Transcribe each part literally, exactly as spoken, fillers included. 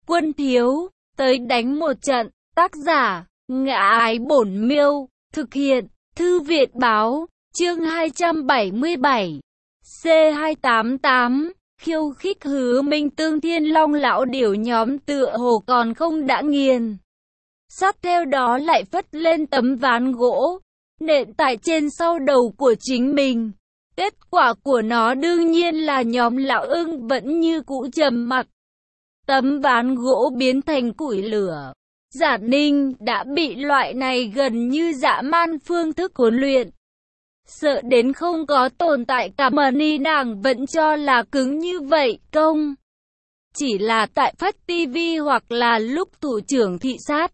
Quân thiếu, tới đánh một trận. Tác giả, Ngã Ái Bổn Miêu. Thực hiện, Thư viện Báo. Chương hai trăm bảy mươi bảy. C hai tám tám. Khiêu khích Hứa Minh Tương. Thiên Long lão điểu nhóm tựa hồ còn không đã nghiền. Sắp theo đó lại phất lên tấm ván gỗ, nện tại trên sau đầu của chính mình. Kết quả của nó đương nhiên là nhóm lão ưng vẫn như cũ trầm mặc. Tấm ván gỗ biến thành củi lửa. Giản Ninh đã bị loại này gần như dã man phương thức huấn luyện sợ đến không có tồn tại cả mà ni nàng vẫn cho là cứng như vậy. Công chỉ là tại phát tivi hoặc là lúc thủ trưởng thị sát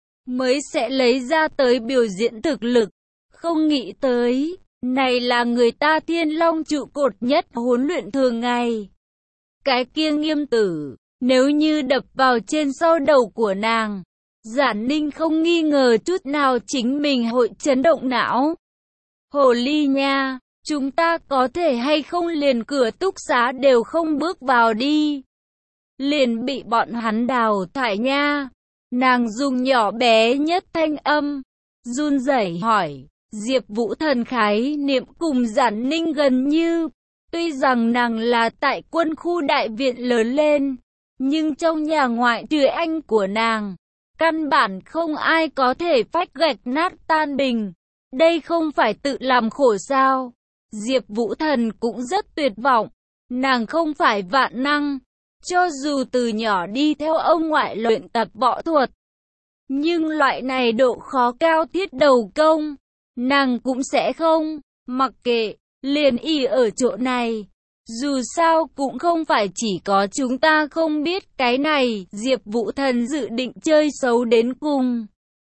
mới sẽ lấy ra tới biểu diễn thực lực. Không nghĩ tới, này là người ta Thiên Long trụ cột nhất huấn luyện thường ngày. Cái kia Nghiêm Tử, nếu như đập vào trên sau đầu của nàng, Giản Ninh không nghi ngờ chút nào chính mình hội chấn động não. Hồ ly nha, chúng ta có thể hay không liền cửa túc xá đều không bước vào đi. Liền bị bọn hắn đào thải nha. Nàng dùng nhỏ bé nhất thanh âm, run rẩy hỏi. Diệp Vũ Thần khái niệm cùng Giản Ninh gần như. Tuy rằng nàng là tại quân khu đại viện lớn lên, nhưng trong nhà ngoại trừ anh của nàng, căn bản không ai có thể phách gạch nát tan bình. Đây không phải tự làm khổ sao? Diệp Vũ Thần cũng rất tuyệt vọng. Nàng không phải vạn năng, cho dù từ nhỏ đi theo ông ngoại luyện tập võ thuật, nhưng loại này độ khó cao thiết đầu công, nàng cũng sẽ không. Mặc kệ, liền y ở chỗ này. Dù sao cũng không phải chỉ có chúng ta không biết cái này. Diệp Vũ Thần dự định chơi xấu đến cùng.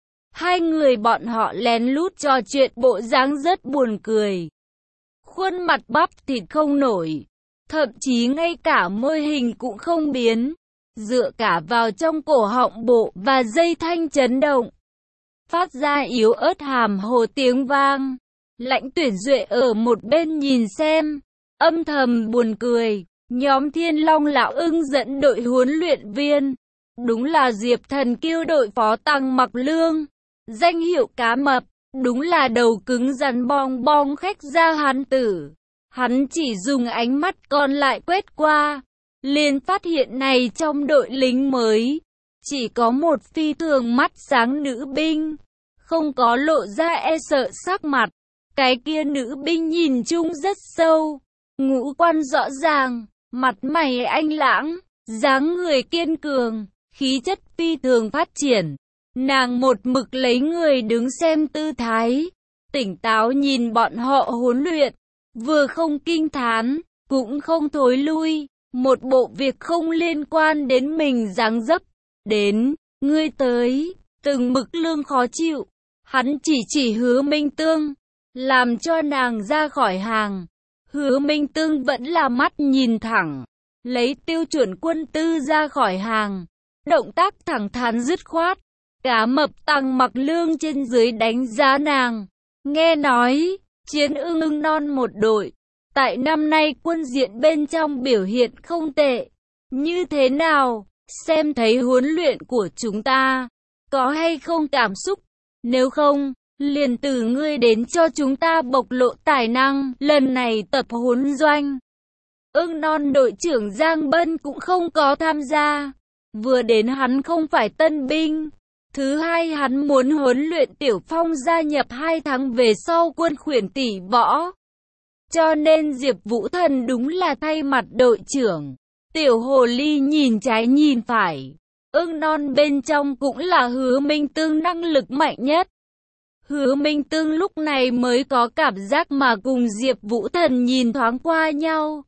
Hai người bọn họ lén lút trò chuyện bộ dáng rất buồn cười. Khuôn mặt bắp thịt không nổi, thậm chí ngay cả môi hình cũng không biến, dựa cả vào trong cổ họng bộ và dây thanh chấn động, phát ra yếu ớt hàm hồ tiếng vang. Lãnh Tuyển Duệ ở một bên nhìn xem, âm thầm buồn cười. Nhóm Thiên Long lão ưng dẫn đội huấn luyện viên, đúng là Diệp Thần Kiêu đội phó Tăng Mặc Lương. Danh hiệu cá mập, đúng là đầu cứng rắn bong bong khách gia hán tử. Hắn chỉ dùng ánh mắt còn lại quét qua, liền phát hiện này trong đội lính mới chỉ có một phi thường mắt sáng nữ binh, không có lộ ra e sợ sắc mặt. Cái kia nữ binh nhìn chung rất sâu, ngũ quan rõ ràng, mặt mày anh lãng, dáng người kiên cường, khí chất phi thường phát triển. Nàng một mực lấy người đứng xem tư thái, tỉnh táo nhìn bọn họ huấn luyện, vừa không kinh thán, cũng không thối lui, một bộ việc không liên quan đến mình dáng dấp. Đến, ngươi tới, từng mực lương khó chịu, hắn chỉ chỉ Hứa Minh Tương, làm cho nàng ra khỏi hàng. Hứa Minh Tương vẫn là mắt nhìn thẳng, lấy tiêu chuẩn quân tư ra khỏi hàng, động tác thẳng thắn dứt khoát. Cá mập Tăng Mặc Lương trên dưới đánh giá nàng. Nghe nói, Chiến ưng ưng non một đội, tại năm nay quân diện bên trong biểu hiện không tệ. Như thế nào, xem thấy huấn luyện của chúng ta, có hay không cảm xúc? Nếu không, liền từ ngươi đến cho chúng ta bộc lộ tài năng. Lần này tập huấn doanh, ưng non đội trưởng Giang Bân cũng không có tham gia. Vừa đến hắn không phải tân binh. Thứ hai hắn muốn huấn luyện Tiểu Phong gia nhập hai tháng về sau quân khuyển tỷ võ. Cho nên Diệp Vũ Thần đúng là thay mặt đội trưởng. Tiểu hồ ly nhìn trái nhìn phải. Ưng non bên trong cũng là Hứa Minh Tương năng lực mạnh nhất. Hứa Minh Tương lúc này mới có cảm giác mà cùng Diệp Vũ Thần nhìn thoáng qua nhau.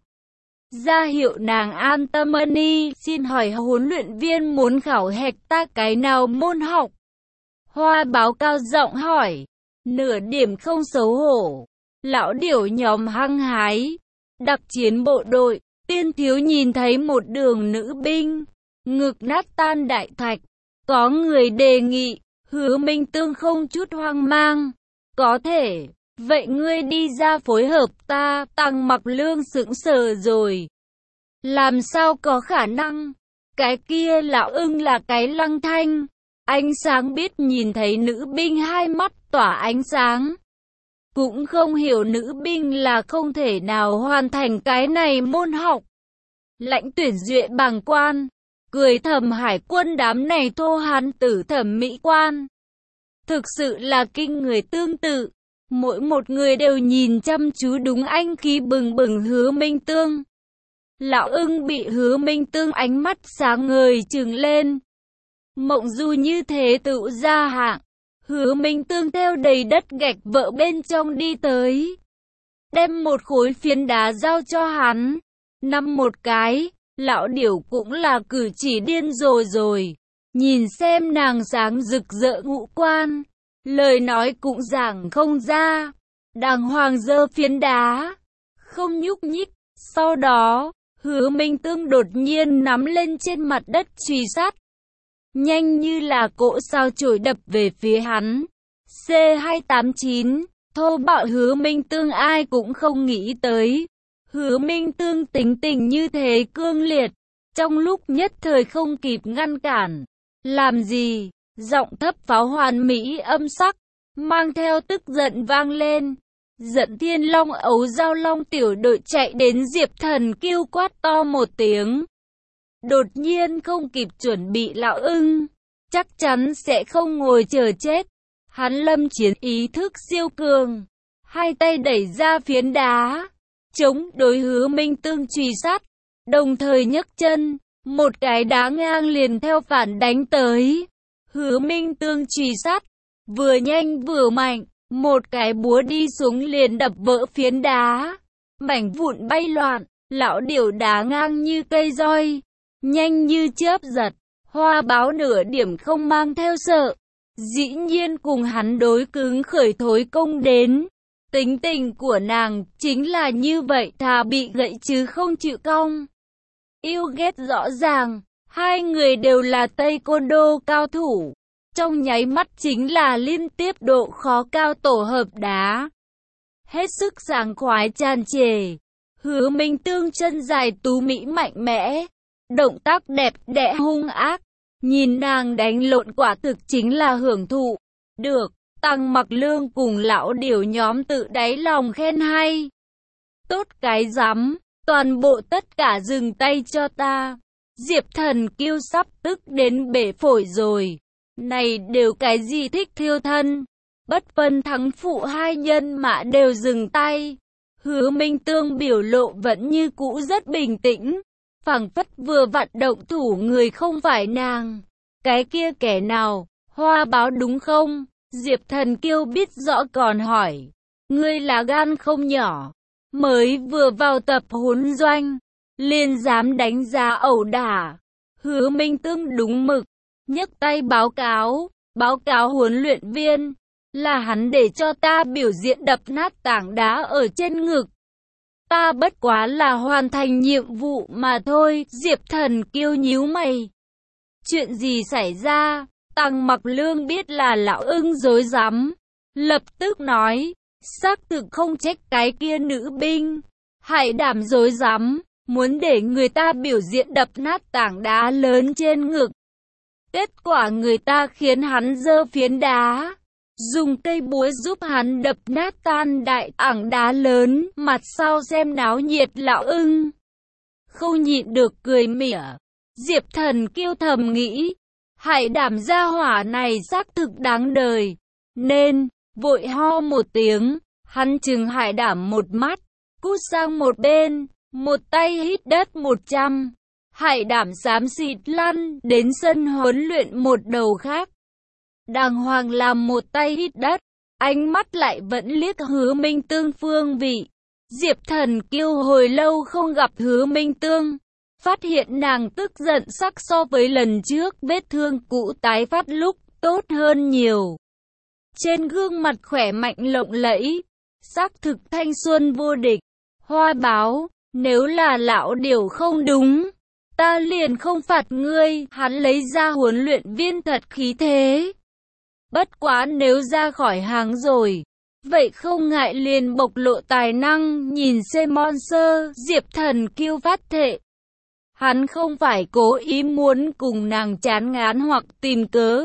Ra hiệu nàng an tâm. Ân, xin hỏi huấn luyện viên muốn khảo hạch ta cái nào môn học? Hoa báo cao giọng hỏi, nửa điểm không xấu hổ. Lão điểu nhóm hăng hái, đặc chiến bộ đội. Tiên thiếu nhìn thấy một đường nữ binh, ngực nát tan đại thạch. Có người đề nghị, Hứa Minh Tương không chút hoang mang. Có thể, vậy ngươi đi ra phối hợp ta. Tăng Mặc Lương sững sờ rồi. Làm sao có khả năng? Cái kia lão ưng là cái Lăng Thanh. Ánh sáng biết nhìn thấy nữ binh hai mắt tỏa ánh sáng. Cũng không hiểu nữ binh là không thể nào hoàn thành cái này môn học. Lãnh Tuyển Duệ bàng quan, cười thầm hải quân đám này thô hán tử thẩm mỹ quan. Thực sự là kinh người tương tự. Mỗi một người đều nhìn chăm chú đúng anh khí bừng bừng Hứa Minh Tương. Lão ưng bị Hứa Minh Tương ánh mắt sáng ngời trừng lên. Mộng du như thế tự ra hạng. Hứa Minh Tương theo đầy đất gạch vợ bên trong đi tới. Đem một khối phiến đá giao cho hắn. Năm một cái, lão điểu cũng là cử chỉ điên rồi rồi. Nhìn xem nàng sáng rực rỡ ngũ quan. Lời nói cũng giảng không ra. Đàng hoàng giơ phiến đá. Không nhúc nhích. Sau đó, Hứa Minh Tương đột nhiên nắm lên trên mặt đất truy sát. Nhanh như là cỗ sao chổi đập về phía hắn. C hai tám chín, thô bạo Hứa Minh Tương ai cũng không nghĩ tới. Hứa Minh Tương tính tình như thế cương liệt. Trong lúc nhất thời không kịp ngăn cản. Làm gì? Giọng thấp pháo hoàn mỹ âm sắc. Mang theo tức giận vang lên. Dẫn Thiên Long ấu giao long tiểu đội chạy đến Diệp Thần kêu quát to một tiếng. Đột nhiên không kịp chuẩn bị lão ưng. Chắc chắn sẽ không ngồi chờ chết. Hắn lâm chiến ý thức siêu cường. Hai tay đẩy ra phiến đá. Chống đối Hứa Minh Tương truy sát. Đồng thời nhấc chân. Một cái đá ngang liền theo phản đánh tới. Hứa Minh Tương truy sát. Vừa nhanh vừa mạnh. Một cái búa đi xuống liền đập vỡ phiến đá. Mảnh vụn bay loạn. Lão điểu đá ngang như cây roi. Nhanh như chớp giật. Hoa báo nửa điểm không mang theo sợ. Dĩ nhiên cùng hắn đối cứng khởi thối công đến. Tính tình của nàng chính là như vậy, thà bị gậy chứ không chịu cong. Yêu ghét rõ ràng. Hai người đều là Taekwondo cao thủ. Trong nháy mắt chính là liên tiếp độ khó cao tổ hợp đá. Hết sức sảng khoái tràn trề. Hứa Minh Tương chân dài tú mỹ mạnh mẽ. Động tác đẹp đẽ hung ác. Nhìn nàng đánh lộn quả thực chính là hưởng thụ. Được, Tăng Mặc Lương cùng lão điểu nhóm tự đáy lòng khen hay. Tốt cái rắm, toàn bộ tất cả dừng tay cho ta. Diệp Thần kiêu sắp tức đến bể phổi rồi. Này đều cái gì thích thiêu thân. Bất phân thắng phụ hai nhân mã đều dừng tay. Hứa Minh Tương biểu lộ vẫn như cũ rất bình tĩnh. Phảng phất vừa vặn động thủ người không phải nàng. Cái kia kẻ nào? Hoa báo đúng không? Diệp Thần kiêu biết rõ còn hỏi. Ngươi là gan không nhỏ. Mới vừa vào tập huấn doanh. Liền dám đánh giá ẩu đả. Hứa Minh Tương đúng mực. Nhấc tay báo cáo. Báo cáo huấn luyện viên. Là hắn để cho ta biểu diễn đập nát tảng đá ở trên ngực. Ta bất quá là hoàn thành nhiệm vụ mà thôi. Diệp Thần kiêu nhíu mày. Chuyện gì xảy ra? Tăng Mặc Lương biết là lão ưng dối rắm. Lập tức nói. Xác thực không trách cái kia nữ binh. Hải đảm dối rắm. Muốn để người ta biểu diễn đập nát tảng đá lớn trên ngực. Kết quả người ta khiến hắn giơ phiến đá. Dùng cây búa giúp hắn đập nát tan đại tảng đá lớn. Mặt sau xem náo nhiệt lão ưng. Không nhịn được cười mỉa. Diệp Thần kiêu thầm nghĩ. Hải đảm gia hỏa này xác thực đáng đời. Nên, vội ho một tiếng. Hắn chừng hải đảm một mắt. Cút sang một bên. Một tay hít đất một trăm. Hải đảm xám xịt lăn đến sân huấn luyện một đầu khác. Đàng hoàng làm một tay hít đất. Ánh mắt lại vẫn liếc Hứa Minh Tương phương vị. Diệp Thần kiêu hồi lâu không gặp Hứa Minh Tương. Phát hiện nàng tức giận sắc so với lần trước vết thương cũ tái phát lúc tốt hơn nhiều. Trên gương mặt khỏe mạnh lộng lẫy. Xác thực thanh xuân vô địch. Hoa báo, nếu là lão điểu không đúng. Ta liền không phạt ngươi. Hắn lấy ra huấn luyện viên thật khí thế. Bất quá nếu ra khỏi hàng rồi. Vậy không ngại liền bộc lộ tài năng. Nhìn xem monster. Diệp Thần kiêu phát thệ. Hắn không phải cố ý muốn cùng nàng chán ngán hoặc tìm cớ,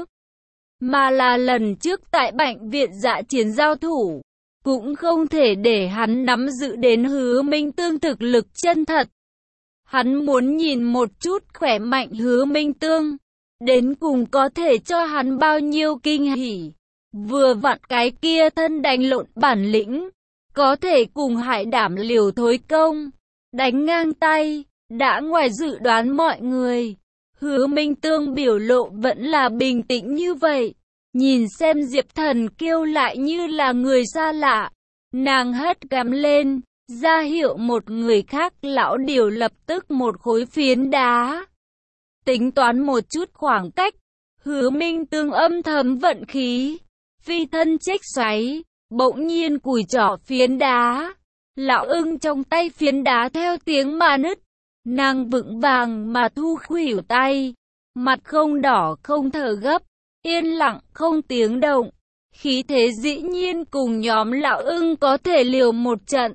mà là lần trước tại bệnh viện dã chiến giao thủ, cũng không thể để hắn nắm giữ đến Hứa Minh Tương thực lực chân thật. Hắn muốn nhìn một chút khỏe mạnh Hứa Minh Tương, đến cùng có thể cho hắn bao nhiêu kinh hỉ. Vừa vặn cái kia thân đánh lộn bản lĩnh, có thể cùng Hải Đảm liều thối công, đánh ngang tay, đã ngoài dự đoán mọi người. Hứa Minh Tương biểu lộ vẫn là bình tĩnh như vậy, nhìn xem Diệp Thần Kiêu lại như là người xa lạ. Nàng hất cằm lên, ra hiệu một người khác lão điều lập tức một khối phiến đá. Tính toán một chút khoảng cách, Hứa Minh Tương âm thầm vận khí, phi thân chếch xoáy, bỗng nhiên cùi trỏ phiến đá. Lão ưng trong tay phiến đá theo tiếng mà nứt, nàng vững vàng mà thu khuỷu tay, mặt không đỏ không thở gấp, yên lặng không tiếng động. Khí thế dĩ nhiên cùng nhóm lão ưng có thể liều một trận.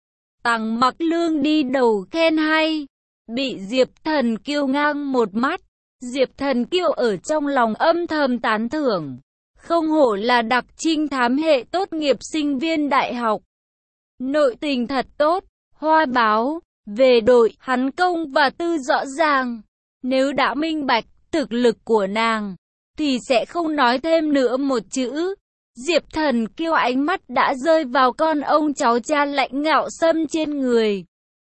Tăng Mặc Lương đi đầu khen hay, bị Diệp Thần Kiêu ngang một mắt. Diệp Thần Kiêu ở trong lòng âm thầm tán thưởng, không hổ là đặc trinh thám hệ tốt nghiệp sinh viên đại học. Nội tình thật tốt. Hoa báo, về đội, hắn công và tư rõ ràng. Nếu đã minh bạch thực lực của nàng, thì sẽ không nói thêm nữa một chữ. Diệp Thần Kiêu ánh mắt đã rơi vào con ông cháu cha lạnh ngạo xâm trên người.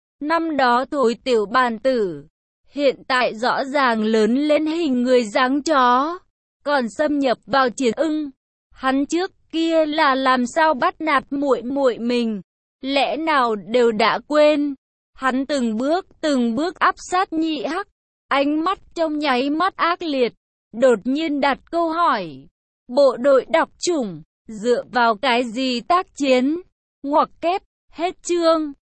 Năm đó thối tiểu bàn tử, hiện tại rõ ràng lớn lên hình người dáng chó, còn xâm nhập vào chiến ưng. Hắn trước kia là làm sao bắt nạt muội muội mình, lẽ nào đều đã quên. Hắn từng bước từng bước áp sát Nhị Hắc, ánh mắt trong nháy mắt ác liệt, đột nhiên đặt câu hỏi. Bộ đội đọc chủng, dựa vào cái gì tác chiến? Ngoặc kép, hết chương.